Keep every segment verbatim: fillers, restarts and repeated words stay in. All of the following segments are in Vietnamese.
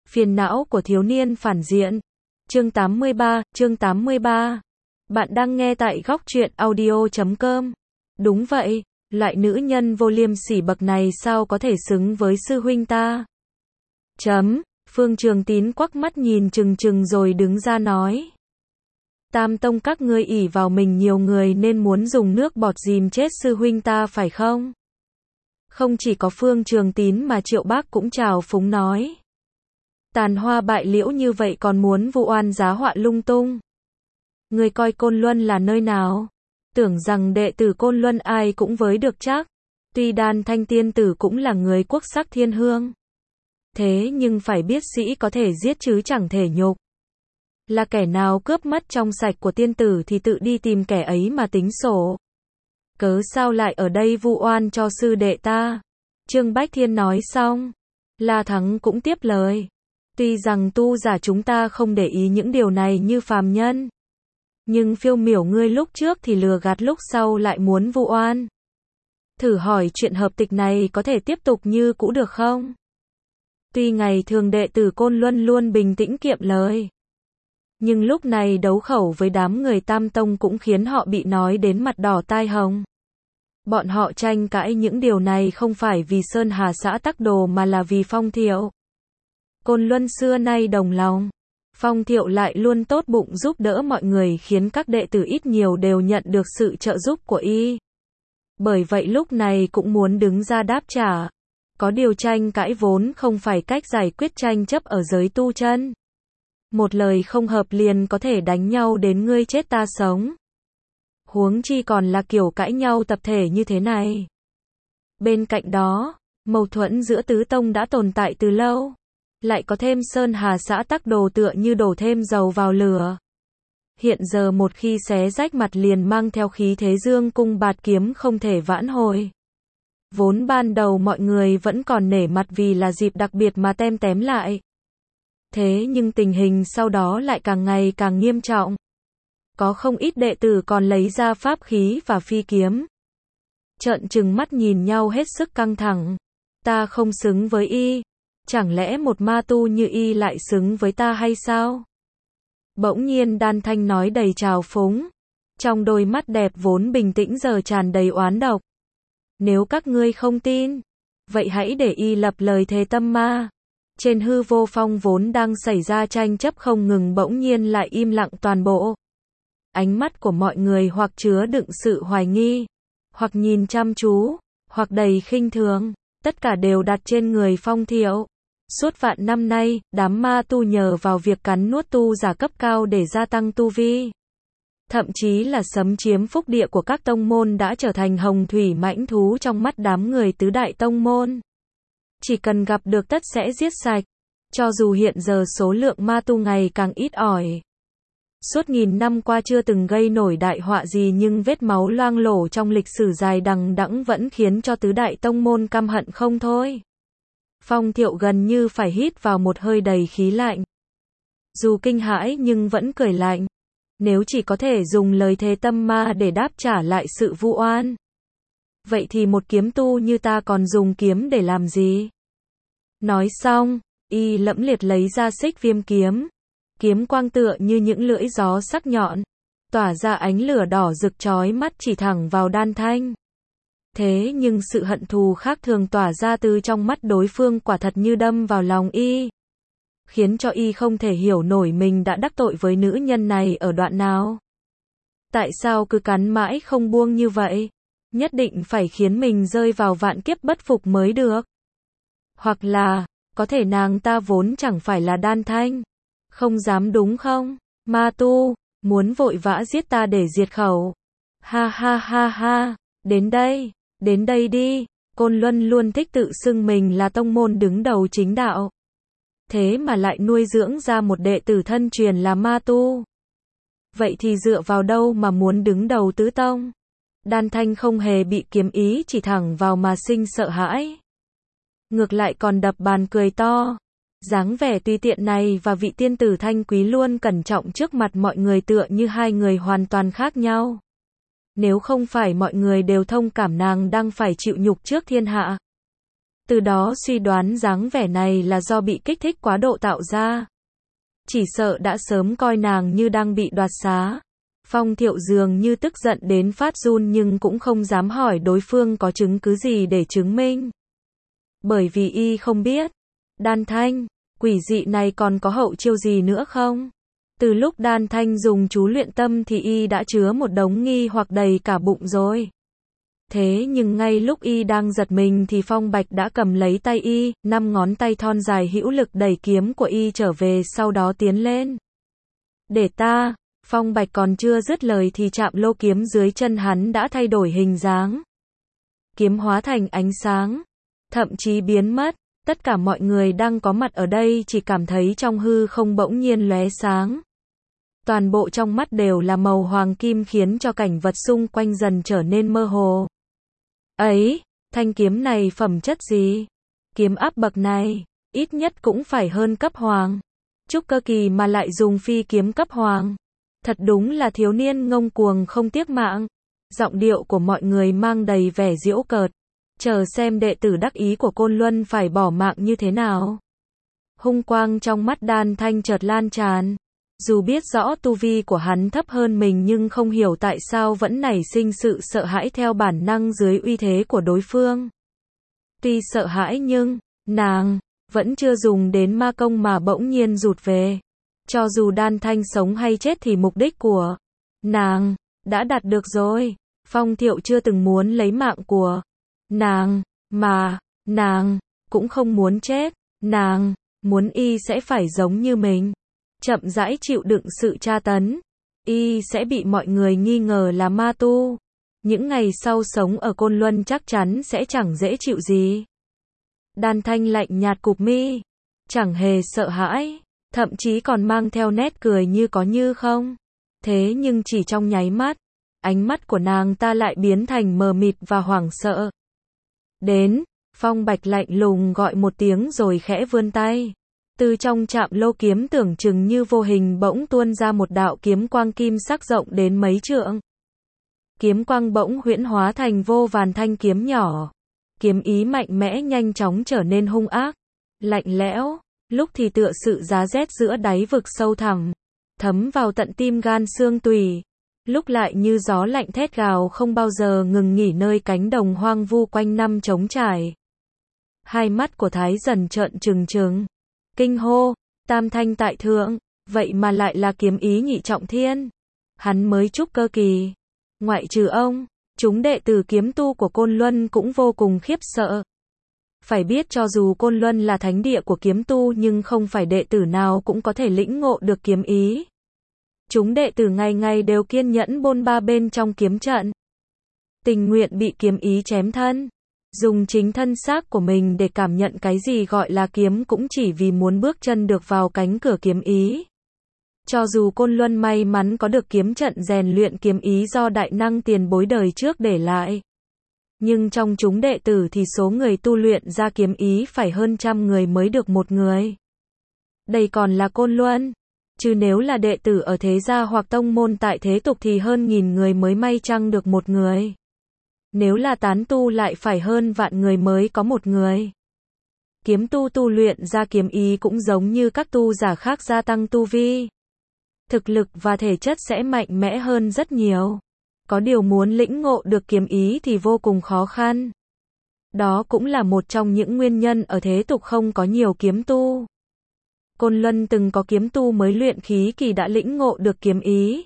Phiền não của thiếu niên phản diện. Chương tám mươi ba, chương tám mươi ba. Bạn đang nghe tại góc truyện audio chấm com. Đúng vậy, loại nữ nhân vô liêm sỉ bậc này sao có thể xứng với sư huynh ta? Chấm, Phương Trường Tín quắc mắt nhìn chừng chừng rồi đứng ra nói. Tam tông các ngươi ỷ vào mình nhiều người nên muốn dùng nước bọt dìm chết sư huynh ta phải không? Không chỉ có Phương Trường Tín mà Triệu Bác cũng trào phúng nói. Tàn hoa bại liễu như vậy còn muốn vu oan giá họa lung tung. Người coi Côn Luân là nơi nào? Tưởng rằng đệ tử Côn Luân ai cũng với được chắc. Tuy Đan Thanh tiên tử cũng là người quốc sắc thiên hương. Thế nhưng phải biết sĩ có thể giết chứ chẳng thể nhục. Là kẻ nào cướp mất trong sạch của tiên tử thì tự đi tìm kẻ ấy mà tính sổ. Cớ sao lại ở đây vu oan cho sư đệ ta? Trương Bách Thiên nói xong. La Thắng cũng tiếp lời. Tuy rằng tu giả chúng ta không để ý những điều này như phàm nhân. Nhưng Phiêu Miểu ngươi lúc trước thì lừa gạt lúc sau lại muốn vu oan. Thử hỏi chuyện hợp tịch này có thể tiếp tục như cũ được không? Tuy ngày thường đệ tử Côn Luân luôn bình tĩnh kiệm lời. Nhưng lúc này đấu khẩu với đám người Tam Tông cũng khiến họ bị nói đến mặt đỏ tai hồng. Bọn họ tranh cãi những điều này không phải vì Sơn Hà xã Tắc Đồ mà là vì Phong Thiệu. Côn Luân xưa nay đồng lòng. Phong Thiệu lại luôn tốt bụng giúp đỡ mọi người khiến các đệ tử ít nhiều đều nhận được sự trợ giúp của y. Bởi vậy lúc này cũng muốn đứng ra đáp trả. Có điều tranh cãi vốn không phải cách giải quyết tranh chấp ở giới tu chân. Một lời không hợp liền có thể đánh nhau đến ngươi chết ta sống. Huống chi còn là kiểu cãi nhau tập thể như thế này. Bên cạnh đó, mâu thuẫn giữa tứ tông đã tồn tại từ lâu. Lại có thêm Sơn Hà xã Tắc Đồ tựa như đổ thêm dầu vào lửa. Hiện giờ một khi xé rách mặt liền mang theo khí thế dương cung bạt kiếm không thể vãn hồi. Vốn ban đầu mọi người vẫn còn nể mặt vì là dịp đặc biệt mà tem tém lại. Thế nhưng tình hình sau đó lại càng ngày càng nghiêm trọng. Có không ít đệ tử còn lấy ra pháp khí và phi kiếm. Trợn trừng mắt nhìn nhau hết sức căng thẳng. Ta không xứng với y. Chẳng lẽ một ma tu như y lại xứng với ta hay sao? Bỗng nhiên Đan Thanh nói đầy trào phúng. Trong đôi mắt đẹp vốn bình tĩnh giờ tràn đầy oán độc. Nếu các ngươi không tin, vậy hãy để y lập lời thề tâm ma. Trên hư vô phong vốn đang xảy ra tranh chấp không ngừng bỗng nhiên lại im lặng toàn bộ. Ánh mắt của mọi người hoặc chứa đựng sự hoài nghi, hoặc nhìn chăm chú, hoặc đầy khinh thường, tất cả đều đặt trên người Phong Thiệu. Suốt vạn năm nay, đám ma tu nhờ vào việc cắn nuốt tu giả cấp cao để gia tăng tu vi. Thậm chí là xâm chiếm phúc địa của các tông môn đã trở thành hồng thủy mãnh thú trong mắt đám người tứ đại tông môn. Chỉ cần gặp được tất sẽ giết sạch. Cho dù hiện giờ số lượng ma tu ngày càng ít ỏi. Suốt nghìn năm qua chưa từng gây nổi đại họa gì nhưng vết máu loang lổ trong lịch sử dài đằng đẵng vẫn khiến cho tứ đại tông môn căm hận không thôi. Phong Thiệu gần như phải hít vào một hơi đầy khí lạnh. Dù kinh hãi nhưng vẫn cười lạnh. Nếu chỉ có thể dùng lời thề tâm ma để đáp trả lại sự vu oan. Vậy thì một kiếm tu như ta còn dùng kiếm để làm gì? Nói xong, y lẫm liệt lấy ra xích viêm kiếm. Kiếm quang tựa như những lưỡi gió sắc nhọn. Tỏa ra ánh lửa đỏ rực chói mắt chỉ thẳng vào Đan Thanh. Thế nhưng sự hận thù khác thường tỏa ra từ trong mắt đối phương quả thật như đâm vào lòng y. Khiến cho y không thể hiểu nổi mình đã đắc tội với nữ nhân này ở đoạn nào. Tại sao cứ cắn mãi không buông như vậy? Nhất định phải khiến mình rơi vào vạn kiếp bất phục mới được. Hoặc là, có thể nàng ta vốn chẳng phải là Đan Thanh. Không dám đúng không? Ma tu, muốn vội vã giết ta để diệt khẩu. Ha ha ha ha, đến đây, đến đây đi. Côn Luân luôn thích tự xưng mình là tông môn đứng đầu chính đạo. Thế mà lại nuôi dưỡng ra một đệ tử thân truyền là ma tu. Vậy thì dựa vào đâu mà muốn đứng đầu tứ tông? Đan Thanh không hề bị kiếm ý chỉ thẳng vào mà sinh sợ hãi. Ngược lại còn đập bàn cười to. Dáng vẻ tùy tiện này và vị tiên tử Thanh Quý luôn cẩn trọng trước mặt mọi người tựa như hai người hoàn toàn khác nhau. Nếu không phải mọi người đều thông cảm nàng đang phải chịu nhục trước thiên hạ. Từ đó suy đoán dáng vẻ này là do bị kích thích quá độ tạo ra. Chỉ sợ đã sớm coi nàng như đang bị đoạt xá. Phong Thiệu dường như tức giận đến phát run nhưng cũng không dám hỏi đối phương có chứng cứ gì để chứng minh. Bởi vì y không biết. Đan Thanh, quỷ dị này còn có hậu chiêu gì nữa không? Từ lúc Đan Thanh dùng chú luyện tâm thì y đã chứa một đống nghi hoặc đầy cả bụng rồi. Thế nhưng ngay lúc y đang giật mình thì Phong Bạch đã cầm lấy tay y, năm ngón tay thon dài hữu lực đẩy kiếm của y trở về sau đó tiến lên. Để ta, Phong Bạch còn chưa dứt lời thì chạm lô kiếm dưới chân hắn đã thay đổi hình dáng. Kiếm hóa thành ánh sáng, thậm chí biến mất, tất cả mọi người đang có mặt ở đây chỉ cảm thấy trong hư không bỗng nhiên lóe sáng. Toàn bộ trong mắt đều là màu hoàng kim khiến cho cảnh vật xung quanh dần trở nên mơ hồ. Ấy, thanh kiếm này phẩm chất gì? Kiếm áp bậc này, ít nhất cũng phải hơn cấp hoàng. Trúc cơ kỳ mà lại dùng phi kiếm cấp hoàng. Thật đúng là thiếu niên ngông cuồng không tiếc mạng. Giọng điệu của mọi người mang đầy vẻ giễu cợt. Chờ xem đệ tử đắc ý của Côn Luân phải bỏ mạng như thế nào. Hung quang trong mắt Đan Thanh chợt lan tràn. Dù biết rõ tu vi của hắn thấp hơn mình nhưng không hiểu tại sao vẫn nảy sinh sự sợ hãi theo bản năng dưới uy thế của đối phương. Tuy sợ hãi nhưng, nàng, vẫn chưa dùng đến ma công mà bỗng nhiên rụt về. Cho dù Đan Thanh sống hay chết thì mục đích của nàng đã đạt được rồi. Phong Thiệu chưa từng muốn lấy mạng của nàng, mà nàng cũng không muốn chết. Nàng muốn y sẽ phải giống như mình, chậm rãi chịu đựng sự tra tấn. Y sẽ bị mọi người nghi ngờ là ma tu. Những ngày sau sống ở Côn Luân chắc chắn sẽ chẳng dễ chịu gì. Đan Thanh lạnh nhạt cụp mi, chẳng hề sợ hãi, thậm chí còn mang theo nét cười như có như không. Thế nhưng chỉ trong nháy mắt, ánh mắt của nàng ta lại biến thành mờ mịt và hoảng sợ. Đến, Phong Bạch lạnh lùng gọi một tiếng rồi khẽ vươn tay. Từ trong chạm lô kiếm tưởng chừng như vô hình bỗng tuôn ra một đạo kiếm quang kim sắc rộng đến mấy trượng. Kiếm quang bỗng huyễn hóa thành vô vàn thanh kiếm nhỏ. Kiếm ý mạnh mẽ nhanh chóng trở nên hung ác, lạnh lẽo, lúc thì tựa sự giá rét giữa đáy vực sâu thẳm, thấm vào tận tim gan xương tủy, lúc lại như gió lạnh thét gào không bao giờ ngừng nghỉ nơi cánh đồng hoang vu quanh năm trống trải. Hai mắt của Thái dần trợn trừng trừng, kinh hô, tam thanh tại thượng, vậy mà lại là kiếm ý nhị trọng thiên. Hắn mới trúc cơ kỳ, ngoại trừ ông, chúng đệ tử kiếm tu của Côn Luân cũng vô cùng khiếp sợ. Phải biết cho dù Côn Luân là thánh địa của kiếm tu nhưng không phải đệ tử nào cũng có thể lĩnh ngộ được kiếm ý. Chúng đệ tử ngày ngày đều kiên nhẫn bôn ba bên trong kiếm trận, tình nguyện bị kiếm ý chém thân, dùng chính thân xác của mình để cảm nhận cái gì gọi là kiếm cũng chỉ vì muốn bước chân được vào cánh cửa kiếm ý. Cho dù Côn Luân may mắn có được kiếm trận rèn luyện kiếm ý do đại năng tiền bối đời trước để lại, nhưng trong chúng đệ tử thì số người tu luyện ra kiếm ý phải hơn trăm người mới được một người. Đây còn là Côn Luân, chứ nếu là đệ tử ở thế gia hoặc tông môn tại thế tục thì hơn nghìn người mới may chăng được một người. Nếu là tán tu lại phải hơn vạn người mới có một người. Kiếm tu tu luyện ra kiếm ý cũng giống như các tu giả khác gia tăng tu vi. Thực lực và thể chất sẽ mạnh mẽ hơn rất nhiều. Có điều muốn lĩnh ngộ được kiếm ý thì vô cùng khó khăn. Đó cũng là một trong những nguyên nhân ở thế tục không có nhiều kiếm tu. Côn Luân từng có kiếm tu mới luyện khí kỳ đã lĩnh ngộ được kiếm ý.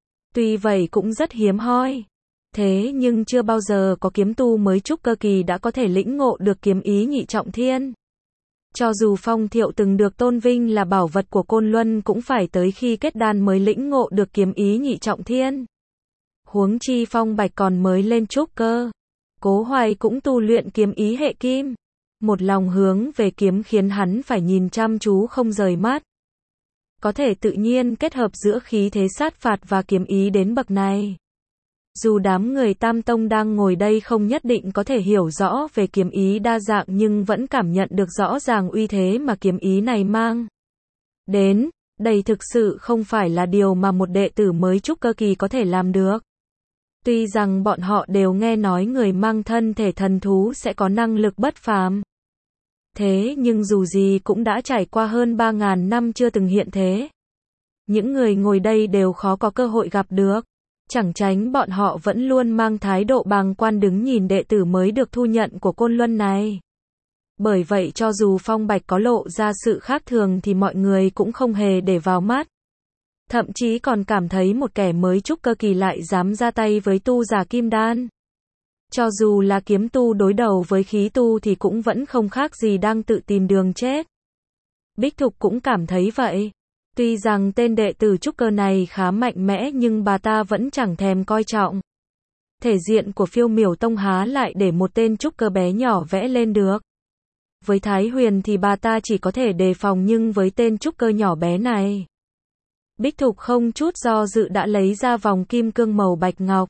Tuy vậy cũng rất hiếm hoi. Thế nhưng chưa bao giờ có kiếm tu mới trúc cơ kỳ đã có thể lĩnh ngộ được kiếm ý nhị trọng thiên. Cho dù Phong Thiệu từng được tôn vinh là bảo vật của Côn Luân cũng phải tới khi kết đan mới lĩnh ngộ được kiếm ý nhị trọng thiên. Huống chi Phong Bạch còn mới lên trúc cơ. Cố Hoài cũng tu luyện kiếm ý hệ kim. Một lòng hướng về kiếm khiến hắn phải nhìn chăm chú không rời mắt. Có thể tự nhiên kết hợp giữa khí thế sát phạt và kiếm ý đến bậc này. Dù đám người Tam Tông đang ngồi đây không nhất định có thể hiểu rõ về kiếm ý đa dạng nhưng vẫn cảm nhận được rõ ràng uy thế mà kiếm ý này mang đến. Đây thực sự không phải là điều mà một đệ tử mới trúc cơ kỳ có thể làm được. Tuy rằng bọn họ đều nghe nói người mang thân thể thần thú sẽ có năng lực bất phàm, Thế nhưng dù gì cũng đã trải qua hơn ba ngàn năm chưa từng hiện thế. Những người ngồi đây đều khó có cơ hội gặp được. Chẳng tránh bọn họ vẫn luôn mang thái độ bàng quan đứng nhìn đệ tử mới được thu nhận của Côn Luân này. Bởi vậy cho dù Phong Bạch có lộ ra sự khác thường thì mọi người cũng không hề để vào mắt. Thậm chí còn cảm thấy một kẻ mới trúc cơ kỳ lại dám ra tay với tu giả kim đan. Cho dù là kiếm tu đối đầu với khí tu thì cũng vẫn không khác gì đang tự tìm đường chết. Bích Thục cũng cảm thấy vậy. Tuy rằng tên đệ tử trúc cơ này khá mạnh mẽ nhưng bà ta vẫn chẳng thèm coi trọng. Thể diện của Phiêu Miểu Tông há lại để một tên trúc cơ bé nhỏ vẽ lên được. Với Thái Huyền thì bà ta chỉ có thể đề phòng nhưng với tên trúc cơ nhỏ bé này. Bích Thục không chút do dự đã lấy ra vòng kim cương màu bạch ngọc.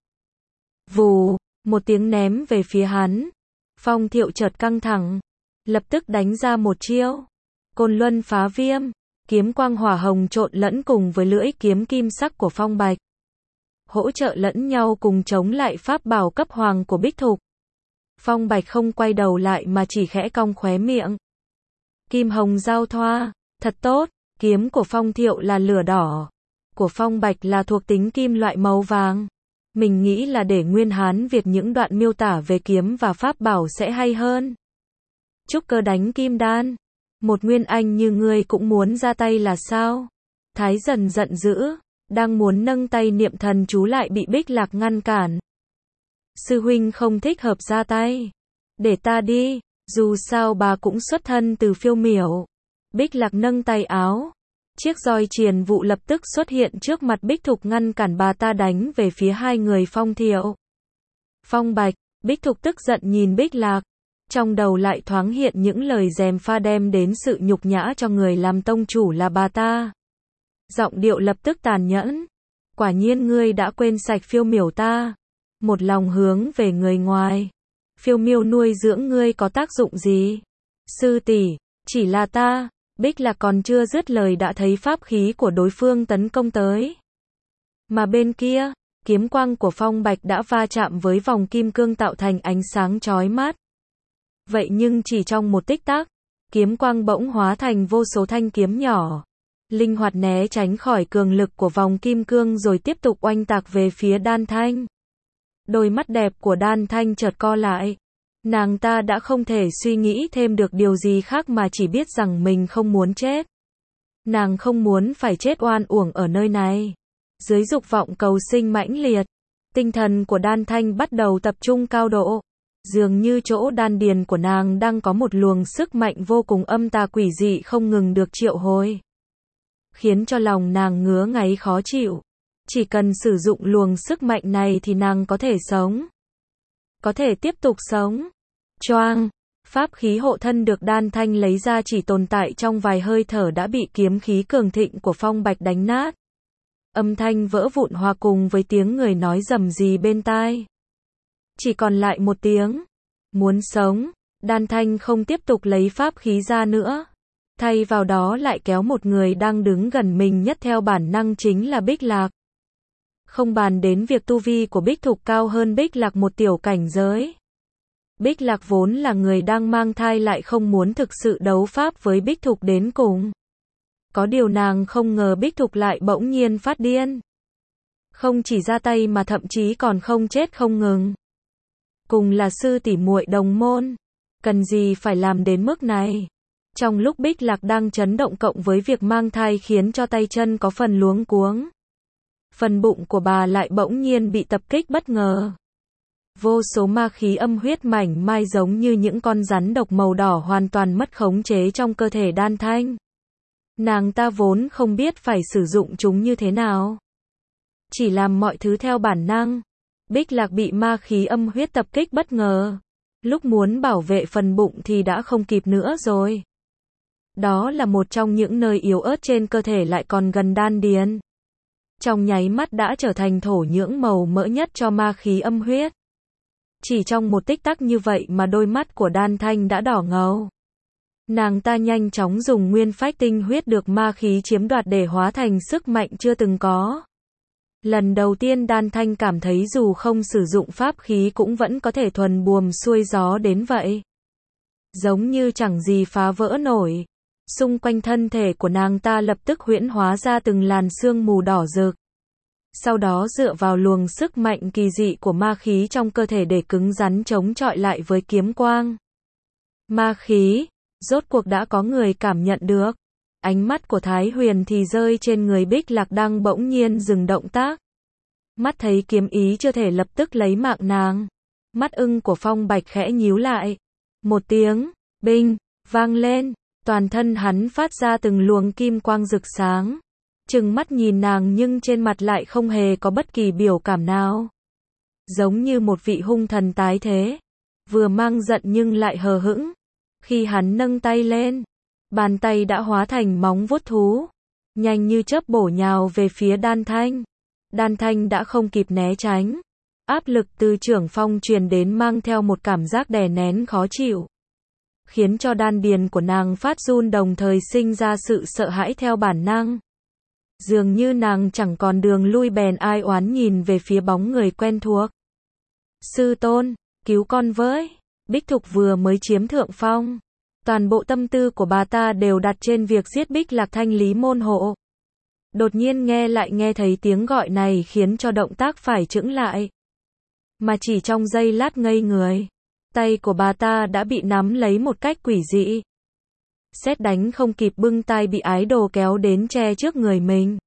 Vù, một tiếng ném về phía hắn. Phong Thiệu chợt căng thẳng. Lập tức đánh ra một chiêu. Côn Luân phá viêm. Kiếm quang hỏa hồng trộn lẫn cùng với lưỡi kiếm kim sắc của Phong Bạch. Hỗ trợ lẫn nhau cùng chống lại pháp bảo cấp hoàng của Bích Thục. Phong Bạch không quay đầu lại mà chỉ khẽ cong khóe miệng. Kim hồng giao thoa, thật tốt, kiếm của Phong Thiệu là lửa đỏ. Của Phong Bạch là thuộc tính kim loại màu vàng. Mình nghĩ là để Nguyên Hán Việt những đoạn miêu tả về kiếm và pháp bảo sẽ hay hơn. Trúc cơ đánh kim đan. Một nguyên anh như ngươi cũng muốn ra tay là sao? Thái Dần giận dữ, đang muốn nâng tay niệm thần chú lại bị Bích Lạc ngăn cản. Sư huynh không thích hợp ra tay. Để ta đi, dù sao bà cũng xuất thân từ Phiêu Miểu. Bích Lạc nâng tay áo. Chiếc roi triền vụ lập tức xuất hiện trước mặt Bích Thục ngăn cản bà ta đánh về phía hai người Phong Thiệu. Phong Bạch, Bích Thục tức giận nhìn Bích Lạc. Trong đầu lại thoáng hiện những lời gièm pha đem đến sự nhục nhã cho người làm tông chủ là bà ta. Giọng điệu lập tức tàn nhẫn. Quả nhiên ngươi đã quên sạch Phiêu Miểu ta. Một lòng hướng về người ngoài. Phiêu Miểu nuôi dưỡng ngươi có tác dụng gì? Sư tỷ, chỉ là ta. Bích Lạc còn chưa dứt lời đã thấy pháp khí của đối phương tấn công tới. Mà bên kia, kiếm quang của Phong Bạch đã va chạm với vòng kim cương tạo thành ánh sáng chói mắt. Vậy nhưng chỉ trong một tích tắc, kiếm quang bỗng hóa thành vô số thanh kiếm nhỏ. Linh hoạt né tránh khỏi cường lực của vòng kim cương rồi tiếp tục oanh tạc về phía Đan Thanh. Đôi mắt đẹp của Đan Thanh chợt co lại. Nàng ta đã không thể suy nghĩ thêm được điều gì khác mà chỉ biết rằng mình không muốn chết. Nàng không muốn phải chết oan uổng ở nơi này. Dưới dục vọng cầu sinh mãnh liệt, tinh thần của Đan Thanh bắt đầu tập trung cao độ. Dường như chỗ đan điền của nàng đang có một luồng sức mạnh vô cùng âm tà quỷ dị không ngừng được triệu hồi. Khiến cho lòng nàng ngứa ngáy khó chịu. Chỉ cần sử dụng luồng sức mạnh này thì nàng có thể sống. Có thể tiếp tục sống. Choang, pháp khí hộ thân được Đan Thanh lấy ra chỉ tồn tại trong vài hơi thở đã bị kiếm khí cường thịnh của Phong Bạch đánh nát. Âm thanh vỡ vụn hòa cùng với tiếng người nói rầm rì bên tai. Chỉ còn lại một tiếng. Muốn sống, Đan Thanh không tiếp tục lấy pháp khí ra nữa. Thay vào đó lại kéo một người đang đứng gần mình nhất theo bản năng chính là Bích Lạc. Không bàn đến việc tu vi của Bích Thục cao hơn Bích Lạc một tiểu cảnh giới. Bích Lạc vốn là người đang mang thai lại không muốn thực sự đấu pháp với Bích Thục đến cùng. Có điều nàng không ngờ Bích Thục lại bỗng nhiên phát điên. Không chỉ ra tay mà thậm chí còn không chết không ngừng. Cùng là sư tỷ muội đồng môn, cần gì phải làm đến mức này. Trong lúc Bích Lạc đang chấn động cộng với việc mang thai khiến cho tay chân có phần luống cuống. Phần bụng của bà lại bỗng nhiên bị tập kích bất ngờ. Vô số ma khí âm huyết mảnh mai giống như những con rắn độc màu đỏ hoàn toàn mất khống chế trong cơ thể Đan Thanh. Nàng ta vốn không biết phải sử dụng chúng như thế nào. Chỉ làm mọi thứ theo bản năng. Bích Lạc bị ma khí âm huyết tập kích bất ngờ. Lúc muốn bảo vệ phần bụng thì đã không kịp nữa rồi. Đó là một trong những nơi yếu ớt trên cơ thể lại còn gần đan điền. Trong nháy mắt đã trở thành thổ nhưỡng màu mỡ nhất cho ma khí âm huyết. Chỉ trong một tích tắc như vậy mà đôi mắt của Đan Thanh đã đỏ ngầu. Nàng ta nhanh chóng dùng nguyên phách tinh huyết được ma khí chiếm đoạt để hóa thành sức mạnh chưa từng có. Lần đầu tiên Đan Thanh cảm thấy dù không sử dụng pháp khí cũng vẫn có thể thuần buồm xuôi gió đến vậy. giống như chẳng gì phá vỡ nổi. Xung quanh thân thể của nàng ta lập tức huyễn hóa ra từng làn sương mù đỏ rực. Sau đó dựa vào luồng sức mạnh kỳ dị của ma khí trong cơ thể để cứng rắn chống chọi lại với kiếm quang. Ma khí, rốt cuộc đã có người cảm nhận được. Ánh mắt của Thái Huyền thì rơi trên người Bích Lạc Đăng bỗng nhiên dừng động tác. Mắt thấy kiếm ý chưa thể lập tức lấy mạng nàng. Mắt ưng của Phong Bạch khẽ nhíu lại. Một tiếng, binh, vang lên, toàn thân hắn phát ra từng luồng kim quang rực sáng. Trừng mắt nhìn nàng nhưng trên mặt lại không hề có bất kỳ biểu cảm nào. Giống như một vị hung thần tái thế. Vừa mang giận nhưng lại hờ hững. Khi hắn nâng tay lên, bàn tay đã hóa thành móng vuốt thú. Nhanh như chớp bổ nhào về phía Đan Thanh. Đan Thanh đã không kịp né tránh. Áp lực từ trưởng phong truyền đến mang theo một cảm giác đè nén khó chịu. Khiến cho đan điền của nàng phát run đồng thời sinh ra sự sợ hãi theo bản năng. Dường như nàng chẳng còn đường lui bèn ai oán nhìn về phía bóng người quen thuộc. Sư tôn, cứu con với. Bích Thục vừa mới chiếm thượng phong. Toàn bộ tâm tư của bà ta đều đặt trên việc giết Bích Lạc thanh lý môn hộ. Đột nhiên nghe lại nghe thấy tiếng gọi này khiến cho động tác phải chững lại. Mà chỉ trong giây lát ngây người, tay của bà ta đã bị nắm lấy một cách quỷ dị. Sét đánh không kịp bưng tay bị ái đồ kéo đến che trước người mình.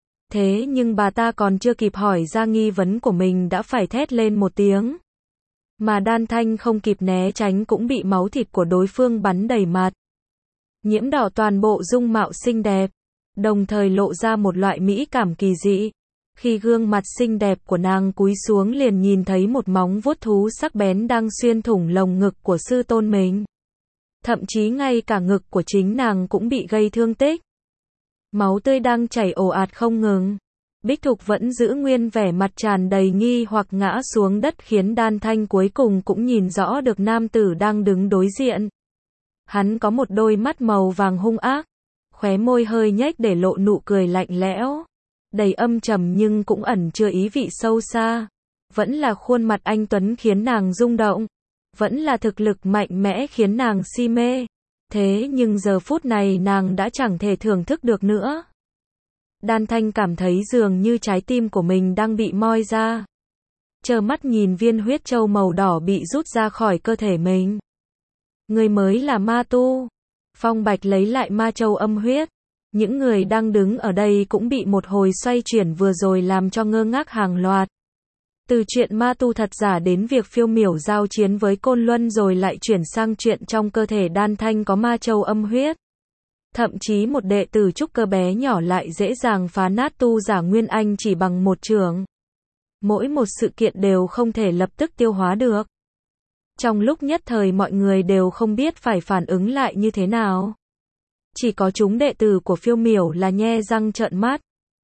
Thế nhưng bà ta còn chưa kịp hỏi ra nghi vấn của mình đã phải thét lên một tiếng. Mà Đan Thanh không kịp né tránh cũng bị máu thịt của đối phương bắn đầy mặt. Nhiễm đỏ toàn bộ dung mạo xinh đẹp, đồng thời lộ ra một loại mỹ cảm kỳ dị. Khi gương mặt xinh đẹp của nàng cúi xuống liền nhìn thấy một móng vuốt thú sắc bén đang xuyên thủng lồng ngực của sư tôn mình. Thậm chí ngay cả ngực của chính nàng cũng bị gây thương tích. Máu tươi đang chảy ồ ạt không ngừng. Bích Thục vẫn giữ nguyên vẻ mặt tràn đầy nghi hoặc ngã xuống đất khiến Đan Thanh cuối cùng cũng nhìn rõ được nam tử đang đứng đối diện. Hắn có một đôi mắt màu vàng hung ác, khóe môi hơi nhếch để lộ nụ cười lạnh lẽo, đầy âm trầm nhưng cũng ẩn chứa ý vị sâu xa. Vẫn là khuôn mặt anh tuấn khiến nàng rung động, vẫn là thực lực mạnh mẽ khiến nàng si mê. Thế nhưng giờ phút này nàng đã chẳng thể thưởng thức được nữa. Đan Thanh cảm thấy dường như trái tim của mình đang bị moi ra. Trơ mắt nhìn viên huyết châu màu đỏ bị rút ra khỏi cơ thể mình. Người mới là ma tu. Phong Bạch lấy lại ma châu âm huyết. Những người đang đứng ở đây cũng bị một hồi xoay chuyển vừa rồi làm cho ngơ ngác hàng loạt. Từ chuyện ma tu thật giả đến việc phiêu miểu giao chiến với Côn Luân rồi lại chuyển sang chuyện trong cơ thể Đan Thanh có ma châu âm huyết. Thậm chí một đệ tử trúc cơ bé nhỏ lại dễ dàng phá nát tu giả Nguyên Anh chỉ bằng một chưởng. Mỗi một sự kiện đều không thể lập tức tiêu hóa được. Trong lúc nhất thời mọi người đều không biết phải phản ứng lại như thế nào. Chỉ có chúng đệ tử của phiêu miểu là nhe răng trợn mắt.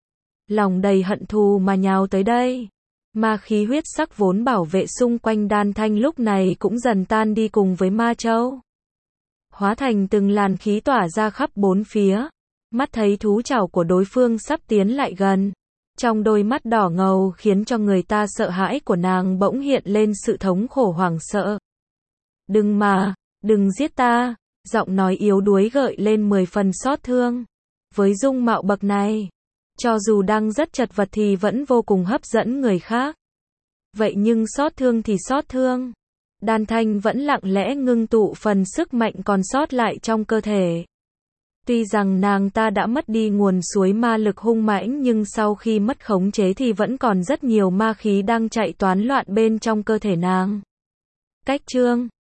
Lòng đầy hận thù mà nhào tới đây. Ma khí huyết sắc vốn bảo vệ xung quanh Đan Thanh lúc này cũng dần tan đi cùng với ma châu. Hóa thành từng làn khí tỏa ra khắp bốn phía. Mắt thấy thú chảo của đối phương sắp tiến lại gần. Trong đôi mắt đỏ ngầu khiến cho người ta sợ hãi của nàng bỗng hiện lên sự thống khổ hoảng sợ. Đừng mà, đừng giết ta, giọng nói yếu đuối gợi lên mười phần xót thương. Với dung mạo bậc này, cho dù đang rất chật vật thì vẫn vô cùng hấp dẫn người khác. Vậy nhưng xót thương thì xót thương. Đan Thanh vẫn lặng lẽ ngưng tụ phần sức mạnh còn sót lại trong cơ thể. Tuy rằng nàng ta đã mất đi nguồn suối ma lực hung mãnh nhưng sau khi mất khống chế thì vẫn còn rất nhiều ma khí đang chạy toán loạn bên trong cơ thể nàng. Cách chương